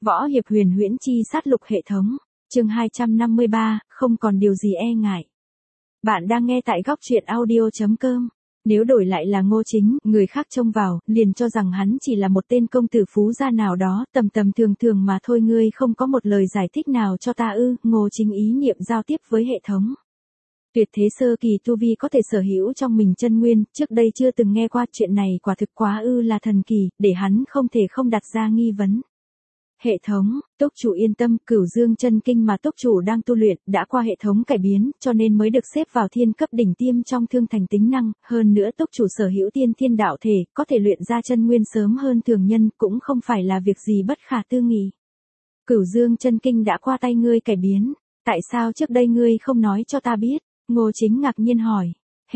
Võ hiệp huyền huyễn chi sát lục hệ thống. Chương 253, không còn điều gì e ngại. Bạn đang nghe tại góc truyện audio.com. Nếu đổi lại là Ngô Chính, người khác trông vào, liền cho rằng hắn chỉ là một tên công tử phú gia nào đó, tầm tầm thường thường mà thôi. Ngươi không có một lời giải thích nào cho ta ư? Ngô Chính ý niệm giao tiếp với hệ thống. Tuyệt thế sơ kỳ tu vi có thể sở hữu trong mình chân nguyên, trước đây chưa từng nghe qua chuyện này, quả thực quá ư là thần kỳ, để hắn không thể không đặt ra nghi vấn. Hệ thống, túc chủ yên tâm, Cửu Dương chân kinh mà túc chủ đang tu luyện đã qua hệ thống cải biến, cho nên mới được xếp vào thiên cấp đỉnh tiêm trong thương thành tính năng, hơn nữa túc chủ sở hữu tiên thiên đạo thể, có thể luyện ra chân nguyên sớm hơn thường nhân, cũng không phải là việc gì bất khả tư nghị. Cửu Dương chân kinh đã qua tay ngươi cải biến, tại sao trước đây ngươi không nói cho ta biết? Ngô Chính ngạc nhiên hỏi.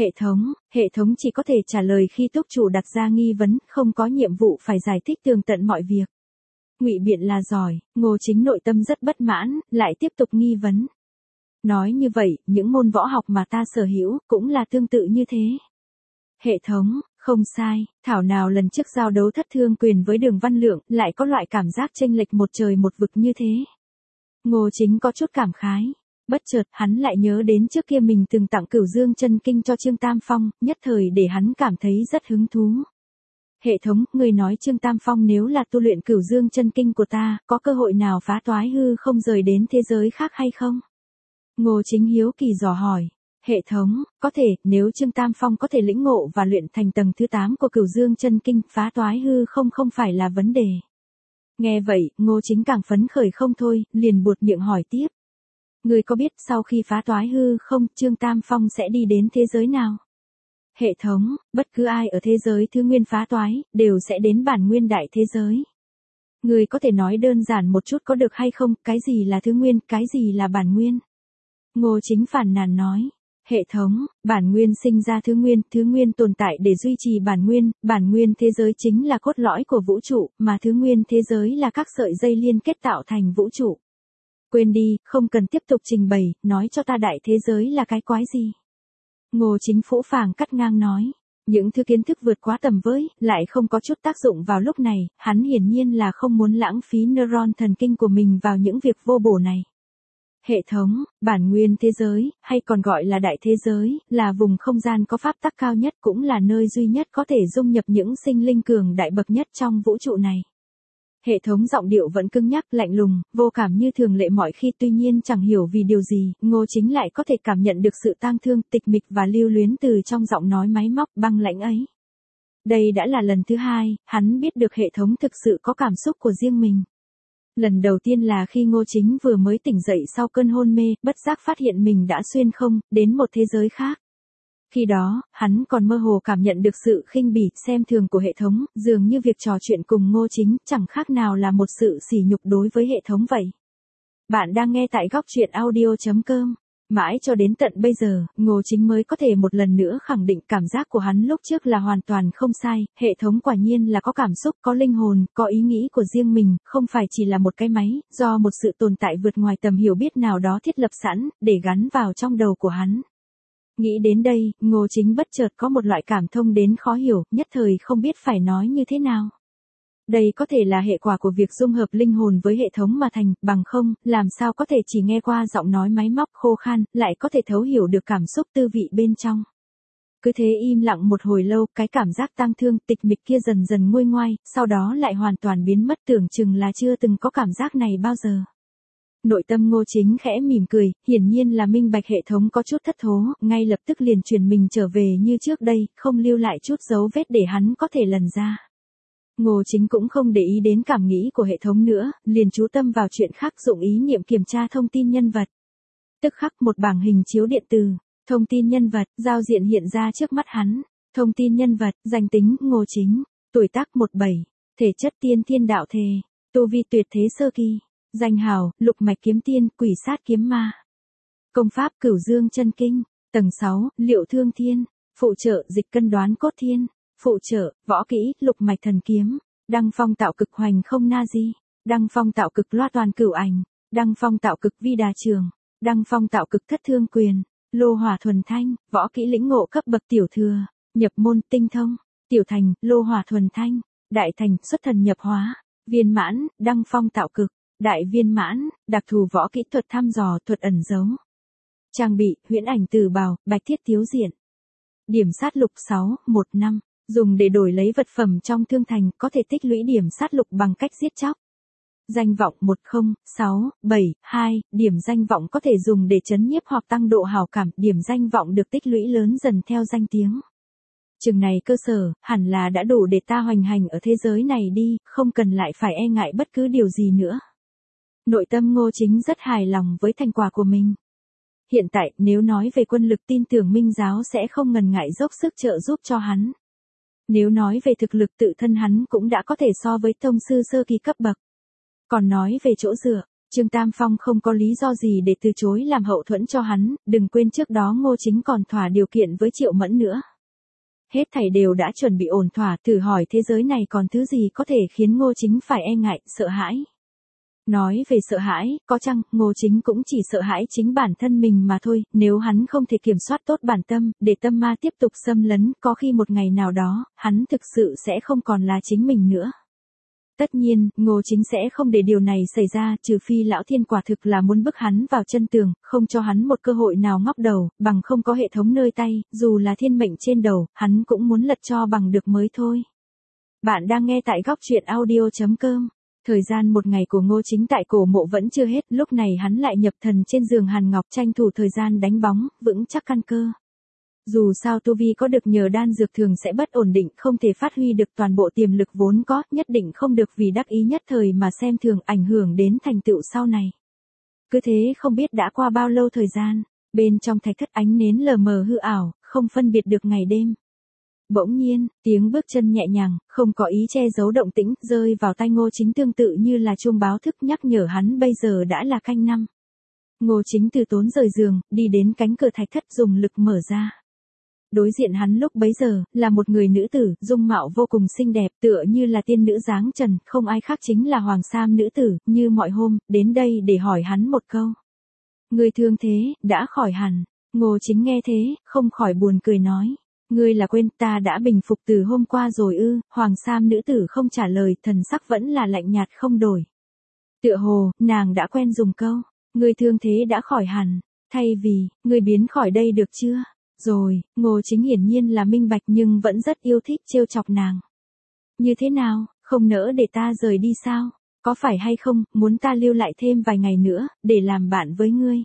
Hệ thống chỉ có thể trả lời khi túc chủ đặt ra nghi vấn, không có nhiệm vụ phải giải thích tường tận mọi việc. Ngụy biện là giỏi, Ngô Chính nội tâm rất bất mãn, lại tiếp tục nghi vấn. Nói như vậy, những môn võ học mà ta sở hữu, cũng là tương tự như thế. Hệ thống, không sai, thảo nào lần trước giao đấu Thất Thương Quyền với Đường Văn Lượng, lại có loại cảm giác chênh lệch một trời một vực như thế. Ngô Chính có chút cảm khái. Bất chợt, hắn lại nhớ đến trước kia mình từng tặng Cửu Dương chân kinh cho Trương Tam Phong, nhất thời để hắn cảm thấy rất hứng thú. Hệ thống, người nói Trương Tam Phong nếu là tu luyện Cửu Dương chân kinh của ta, có cơ hội nào phá toái hư không rời đến thế giới khác hay không? Ngô Chính hiếu kỳ dò hỏi. Hệ thống, có thể, nếu Trương Tam Phong có thể lĩnh ngộ và luyện thành tầng thứ 8 của Cửu Dương chân kinh, phá toái hư không phải là vấn đề. Nghe vậy, Ngô Chính càng phấn khởi không thôi, liền buột miệng hỏi tiếp. Người có biết sau khi phá toái hư không, Trương Tam Phong sẽ đi đến thế giới nào? Hệ thống, bất cứ ai ở thế giới thứ nguyên phá toái, đều sẽ đến bản nguyên đại thế giới. Người có thể nói đơn giản một chút có được hay không, cái gì là thứ nguyên, cái gì là bản nguyên? Ngô Chính phàn nàn nói. Hệ thống, bản nguyên sinh ra thứ nguyên tồn tại để duy trì bản nguyên thế giới chính là cốt lõi của vũ trụ, mà thứ nguyên thế giới là các sợi dây liên kết tạo thành vũ trụ. Quên đi, không cần tiếp tục trình bày, nói cho ta đại thế giới là cái quái gì. Ngô Chính phũ phàng cắt ngang nói. Những thứ kiến thức vượt quá tầm với, lại không có chút tác dụng vào lúc này, hắn hiển nhiên là không muốn lãng phí neuron thần kinh của mình vào những việc vô bổ này. Hệ thống, bản nguyên thế giới, hay còn gọi là đại thế giới, là vùng không gian có pháp tắc cao nhất, cũng là nơi duy nhất có thể dung nhập những sinh linh cường đại bậc nhất trong vũ trụ này. Hệ thống giọng điệu vẫn cứng nhắc, lạnh lùng, vô cảm như thường lệ mọi khi, tuy nhiên chẳng hiểu vì điều gì, Ngô Chính lại có thể cảm nhận được sự tang thương, tịch mịch và lưu luyến từ trong giọng nói máy móc băng lãnh ấy. Đây đã là lần thứ hai, hắn biết được hệ thống thực sự có cảm xúc của riêng mình. Lần đầu tiên là khi Ngô Chính vừa mới tỉnh dậy sau cơn hôn mê, bất giác phát hiện mình đã xuyên không, đến một thế giới khác. Khi đó, hắn còn mơ hồ cảm nhận được sự khinh bỉ, xem thường của hệ thống, dường như việc trò chuyện cùng Ngô Chính chẳng khác nào là một sự sỉ nhục đối với hệ thống vậy. Bạn đang nghe tại góc truyện audio.com. Mãi cho đến tận bây giờ, Ngô Chính mới có thể một lần nữa khẳng định cảm giác của hắn lúc trước là hoàn toàn không sai, hệ thống quả nhiên là có cảm xúc, có linh hồn, có ý nghĩ của riêng mình, không phải chỉ là một cái máy, do một sự tồn tại vượt ngoài tầm hiểu biết nào đó thiết lập sẵn, để gắn vào trong đầu của hắn. Nghĩ đến đây, Ngô Chính bất chợt có một loại cảm thông đến khó hiểu, nhất thời không biết phải nói như thế nào. Đây có thể là hệ quả của việc dung hợp linh hồn với hệ thống mà thành, bằng không, làm sao có thể chỉ nghe qua giọng nói máy móc khô khan, lại có thể thấu hiểu được cảm xúc tư vị bên trong. Cứ thế im lặng một hồi lâu, cái cảm giác tang thương, tịch mịch kia dần dần nguôi ngoai, sau đó lại hoàn toàn biến mất, tưởng chừng là chưa từng có cảm giác này bao giờ. Nội tâm Ngô Chính khẽ mỉm cười, hiển nhiên là minh bạch hệ thống có chút thất thố, ngay lập tức liền chuyển mình trở về như trước đây, không lưu lại chút dấu vết để hắn có thể lần ra. Ngô Chính cũng không để ý đến cảm nghĩ của hệ thống nữa, liền chú tâm vào chuyện khác, dụng ý niệm kiểm tra thông tin nhân vật. Tức khắc một bảng hình chiếu điện từ, thông tin nhân vật, giao diện hiện ra trước mắt hắn. Thông tin nhân vật, danh tính, Ngô Chính, tuổi tác 17, thể chất tiên thiên đạo thể, tu vi tuyệt thế sơ kỳ. Danh hào, lục mạch kiếm tiên, quỷ sát kiếm ma. Công pháp Cửu Dương chân kinh. Tầng 6, liệu thương thiên. Phụ trợ, dịch cân đoán cốt thiên. Phụ trợ, võ kỹ, lục mạch thần kiếm. Đăng phong tạo cực hoành không na di. Đăng phong tạo cực loa toàn cửu ảnh. Đăng phong tạo cực vi đà trường. Đăng phong tạo cực thất thương quyền. Lô hỏa thuần thanh, võ kỹ lĩnh ngộ cấp bậc tiểu thừa. Nhập môn tinh thông. Tiểu thành, lô hỏa thuần thanh. Đại thành, xuất thần nhập hóa. Viên mãn, đăng phong tạo cực. Đại viên mãn, đặc thù võ kỹ thuật thăm dò, thuật ẩn giấu. Trang bị, huyễn ảnh từ bào, bạch thiết thiếu diện. Điểm sát lục 6, 1 năm. Dùng để đổi lấy vật phẩm trong thương thành, có thể tích lũy điểm sát lục bằng cách giết chóc. Danh vọng 1067, điểm danh vọng có thể dùng để trấn nhiếp hoặc tăng độ hào cảm, điểm danh vọng được tích lũy lớn dần theo danh tiếng. Chừng này cơ sở, hẳn là đã đủ để ta hoành hành ở thế giới này đi, không cần lại phải e ngại bất cứ điều gì nữa. Nội tâm Ngô Chính rất hài lòng với thành quả của mình. Hiện tại, nếu nói về quân lực tin tưởng Minh giáo sẽ không ngần ngại dốc sức trợ giúp cho hắn. Nếu nói về thực lực tự thân hắn cũng đã có thể so với tông sư sơ kỳ cấp bậc. Còn nói về chỗ dựa, Trương Tam Phong không có lý do gì để từ chối làm hậu thuẫn cho hắn, đừng quên trước đó Ngô Chính còn thỏa điều kiện với Triệu Mẫn nữa. Hết thảy đều đã chuẩn bị ổn thỏa, thử hỏi thế giới này còn thứ gì có thể khiến Ngô Chính phải e ngại, sợ hãi. Nói về sợ hãi, có chăng, Ngô Chính cũng chỉ sợ hãi chính bản thân mình mà thôi, nếu hắn không thể kiểm soát tốt bản tâm, để tâm ma tiếp tục xâm lấn, có khi một ngày nào đó, hắn thực sự sẽ không còn là chính mình nữa. Tất nhiên, Ngô Chính sẽ không để điều này xảy ra, trừ phi lão thiên quả thực là muốn bức hắn vào chân tường, không cho hắn một cơ hội nào ngóc đầu, bằng không có hệ thống nơi tay, dù là thiên mệnh trên đầu, hắn cũng muốn lật cho bằng được mới thôi. Bạn đang nghe tại góc truyện audio.com. Thời gian một ngày của Ngô Chính tại cổ mộ vẫn chưa hết, lúc này hắn lại nhập thần trên giường Hàn Ngọc tranh thủ thời gian đánh bóng, vững chắc căn cơ. Dù sao tu vi có được nhờ đan dược thường sẽ bất ổn định, không thể phát huy được toàn bộ tiềm lực vốn có, nhất định không được vì đắc ý nhất thời mà xem thường, ảnh hưởng đến thành tựu sau này. Cứ thế không biết đã qua bao lâu thời gian, bên trong thạch thất ánh nến lờ mờ hư ảo, không phân biệt được ngày đêm. Bỗng nhiên, tiếng bước chân nhẹ nhàng, không có ý che giấu động tĩnh, rơi vào tai Ngô Chính tương tự như là chuông báo thức nhắc nhở hắn bây giờ đã là canh năm. Ngô Chính từ tốn rời giường, đi đến cánh cửa thạch thất dùng lực mở ra. Đối diện hắn lúc bấy giờ, là một người nữ tử, dung mạo vô cùng xinh đẹp, tựa như là tiên nữ dáng trần, không ai khác chính là Hoàng Sam nữ tử, như mọi hôm, đến đây để hỏi hắn một câu. Người thương thế, đã khỏi hẳn. Ngô Chính nghe thế, không khỏi buồn cười nói. Ngươi là quên ta đã bình phục từ hôm qua rồi ư? Hoàng Sam nữ tử không trả lời, thần sắc vẫn là lạnh nhạt không đổi. Tựa hồ, nàng đã quen dùng câu. Ngươi thương thế đã khỏi hẳn. Thay vì, ngươi biến khỏi đây được chưa? Rồi, Ngô Chính hiển nhiên là minh bạch nhưng vẫn rất yêu thích trêu chọc nàng. Như thế nào, không nỡ để ta rời đi sao? Có phải hay không, muốn ta lưu lại thêm vài ngày nữa, để làm bạn với ngươi?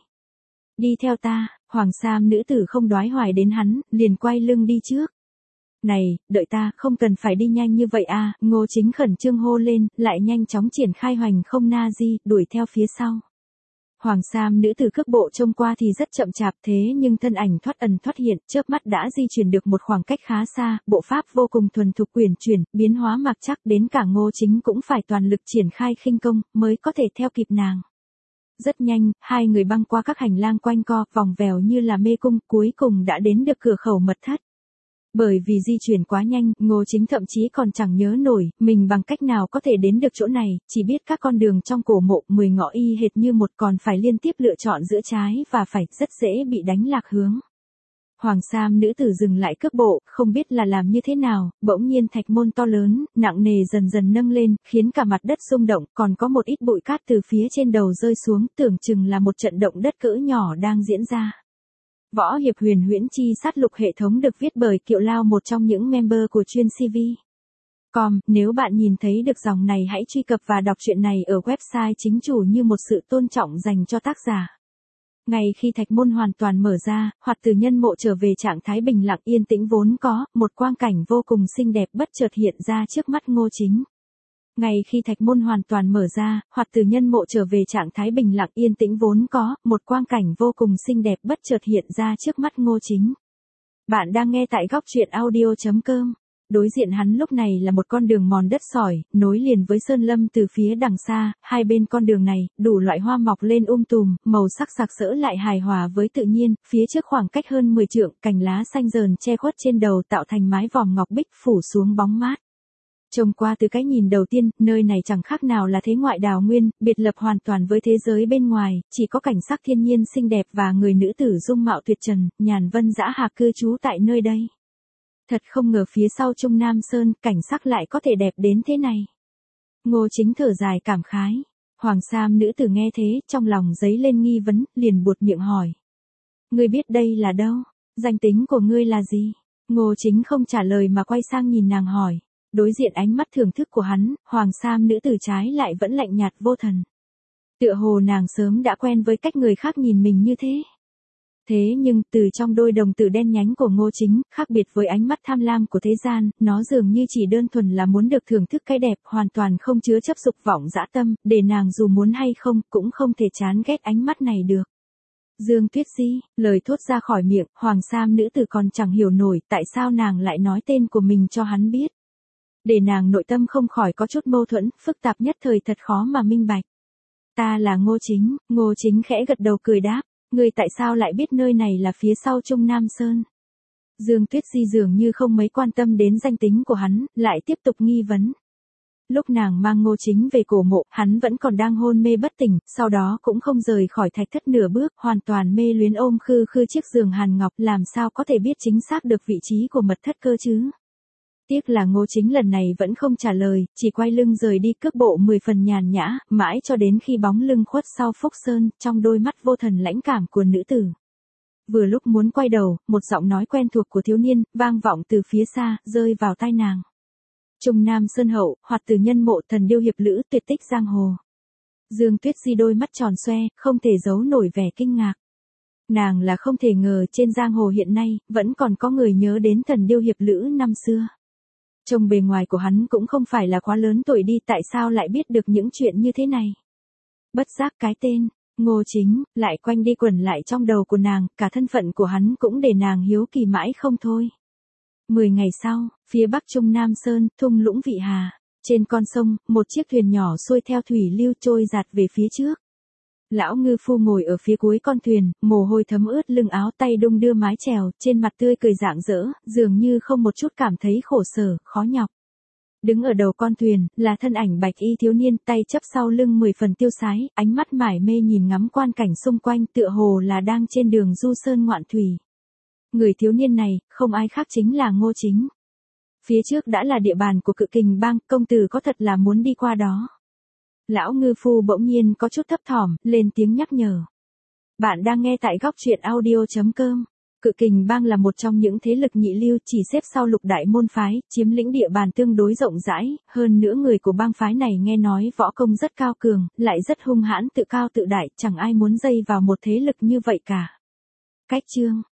Đi theo ta, Hoàng Sam nữ tử không đoái hoài đến hắn, liền quay lưng đi trước. Này, đợi ta, không cần phải đi nhanh như vậy à, Ngô Chính khẩn trương hô lên, lại nhanh chóng triển khai hoành không na di, đuổi theo phía sau. Hoàng Sam nữ tử cước bộ trông qua thì rất chậm chạp thế nhưng thân ảnh thoát ẩn thoát hiện, chớp mắt đã di chuyển được một khoảng cách khá xa, bộ pháp vô cùng thuần thục uyển chuyển, biến hóa mặc chắc đến cả Ngô Chính cũng phải toàn lực triển khai khinh công, mới có thể theo kịp nàng. Rất nhanh, hai người băng qua các hành lang quanh co, vòng vèo như là mê cung, cuối cùng đã đến được cửa khẩu mật thất. Bởi vì di chuyển quá nhanh, Ngô Chính thậm chí còn chẳng nhớ nổi, mình bằng cách nào có thể đến được chỗ này, chỉ biết các con đường trong cổ mộ, 10 ngõ y hệt như một, còn phải liên tiếp lựa chọn giữa trái và phải, rất dễ bị đánh lạc hướng. Hoàng Sam nữ tử dừng lại cước bộ, không biết là làm như thế nào, bỗng nhiên thạch môn to lớn, nặng nề dần dần nâng lên, khiến cả mặt đất rung động, còn có một ít bụi cát từ phía trên đầu rơi xuống, tưởng chừng là một trận động đất cỡ nhỏ đang diễn ra. Võ hiệp huyền huyễn chi sát lục hệ thống được viết bởi Kiệu Lao, một trong những member của chuyên CV. Nếu bạn nhìn thấy được dòng này hãy truy cập và đọc truyện này ở website chính chủ như một sự tôn trọng dành cho tác giả. Ngay khi thạch môn hoàn toàn mở ra, hoặc từ nhân mộ trở về trạng thái bình lặng yên tĩnh vốn có, một quang cảnh vô cùng xinh đẹp bất chợt hiện ra trước mắt Ngô Chính. Ngay khi thạch môn hoàn toàn mở ra, hoặc từ nhân mộ trở về trạng thái bình lặng yên tĩnh vốn có, một quang cảnh vô cùng xinh đẹp bất chợt hiện ra trước mắt Ngô Chính. Bạn đang nghe tại góc truyện audio.com. Đối diện hắn lúc này là một con đường mòn đất sỏi, nối liền với sơn lâm từ phía đằng xa, hai bên con đường này, đủ loại hoa mọc lên tùm, màu sắc sặc sỡ lại hài hòa với tự nhiên, phía trước khoảng cách hơn 10 trượng, cành lá xanh rờn che khuất trên đầu tạo thành mái vòm ngọc bích phủ xuống bóng mát. Trông qua từ cái nhìn đầu tiên, nơi này chẳng khác nào là thế ngoại đào nguyên, biệt lập hoàn toàn với thế giới bên ngoài, chỉ có cảnh sắc thiên nhiên xinh đẹp và người nữ tử dung mạo tuyệt trần, nhàn vân dã hạc cư trú tại nơi đây. Thật không ngờ phía sau Trung Nam Sơn, cảnh sắc lại có thể đẹp đến thế này. Ngô Chính thở dài cảm khái. Hoàng Sam nữ tử nghe thế, trong lòng dấy lên nghi vấn, liền buột miệng hỏi. Ngươi biết đây là đâu? Danh tính của ngươi là gì? Ngô Chính không trả lời mà quay sang nhìn nàng hỏi. Đối diện ánh mắt thưởng thức của hắn, Hoàng Sam nữ tử trái lại vẫn lạnh nhạt vô thần. Tựa hồ nàng sớm đã quen với cách người khác nhìn mình như thế. Thế nhưng, từ trong đôi đồng tử đen nhánh của Ngô Chính, khác biệt với ánh mắt tham lam của thế gian, nó dường như chỉ đơn thuần là muốn được thưởng thức cái đẹp, hoàn toàn không chứa chấp dục vọng dã tâm, để nàng dù muốn hay không, cũng không thể chán ghét ánh mắt này được. Dương Tuyết Di, lời thốt ra khỏi miệng, Hoàng Sam nữ tử còn chẳng hiểu nổi tại sao nàng lại nói tên của mình cho hắn biết. Để nàng nội tâm không khỏi có chút mâu thuẫn, phức tạp nhất thời thật khó mà minh bạch. Ta là Ngô Chính, Ngô Chính khẽ gật đầu cười đáp. Ngươi tại sao lại biết nơi này là phía sau Trung Nam Sơn? Dương Tuyết Di dường như không mấy quan tâm đến danh tính của hắn, lại tiếp tục nghi vấn. Lúc nàng mang Ngô Chính về cổ mộ, hắn vẫn còn đang hôn mê bất tỉnh, sau đó cũng không rời khỏi thạch thất nửa bước, hoàn toàn mê luyến ôm khư khư chiếc giường hàn ngọc, làm sao có thể biết chính xác được vị trí của mật thất cơ chứ? Tiếc là Ngô Chính lần này vẫn không trả lời, chỉ quay lưng rời đi cước bộ 10 phần nhàn nhã, mãi cho đến khi bóng lưng khuất sau Phúc Sơn, trong đôi mắt vô thần lãnh cảm của nữ tử. Vừa lúc muốn quay đầu, một giọng nói quen thuộc của thiếu niên, vang vọng từ phía xa, rơi vào tai nàng. Trung Nam Sơn Hậu, hoặc từ nhân mộ thần điêu hiệp lữ tuyệt tích giang hồ. Dương Tuyết Di đôi mắt tròn xoe, không thể giấu nổi vẻ kinh ngạc. Nàng là không thể ngờ trên giang hồ hiện nay, vẫn còn có người nhớ đến thần điêu hiệp lữ năm xưa. Trông bề ngoài của hắn cũng không phải là quá lớn tuổi đi, tại sao lại biết được những chuyện như thế này. Bất giác cái tên, Ngô Chính, lại quanh đi quẩn lại trong đầu của nàng, cả thân phận của hắn cũng để nàng hiếu kỳ mãi không thôi. 10 ngày sau, phía bắc Trung Nam Sơn, thung lũng Vị Hà, trên con sông, một chiếc thuyền nhỏ xuôi theo thủy lưu trôi dạt về phía trước. Lão ngư phu ngồi ở phía cuối con thuyền, mồ hôi thấm ướt lưng áo, tay đung đưa mái chèo, trên mặt tươi cười rạng rỡ, dường như không một chút cảm thấy khổ sở, khó nhọc. Đứng ở đầu con thuyền, là thân ảnh bạch y thiếu niên, tay chắp sau lưng 10 phần tiêu sái, ánh mắt mải mê nhìn ngắm quan cảnh xung quanh, tựa hồ là đang trên đường du sơn ngoạn thủy. Người thiếu niên này, không ai khác chính là Ngô Chính. Phía trước đã là địa bàn của Cự Kình Bang, công tử có thật là muốn đi qua đó. Lão ngư phu bỗng nhiên có chút thấp thỏm, lên tiếng nhắc nhở. Bạn đang nghe tại góc truyện audio.com. Cự Kình Bang là một trong những thế lực nhị lưu, chỉ xếp sau Lục Đại môn phái, chiếm lĩnh địa bàn tương đối rộng rãi, hơn nữa người của bang phái này nghe nói võ công rất cao cường, lại rất hung hãn, tự cao tự đại, chẳng ai muốn dây vào một thế lực như vậy cả. Cách chương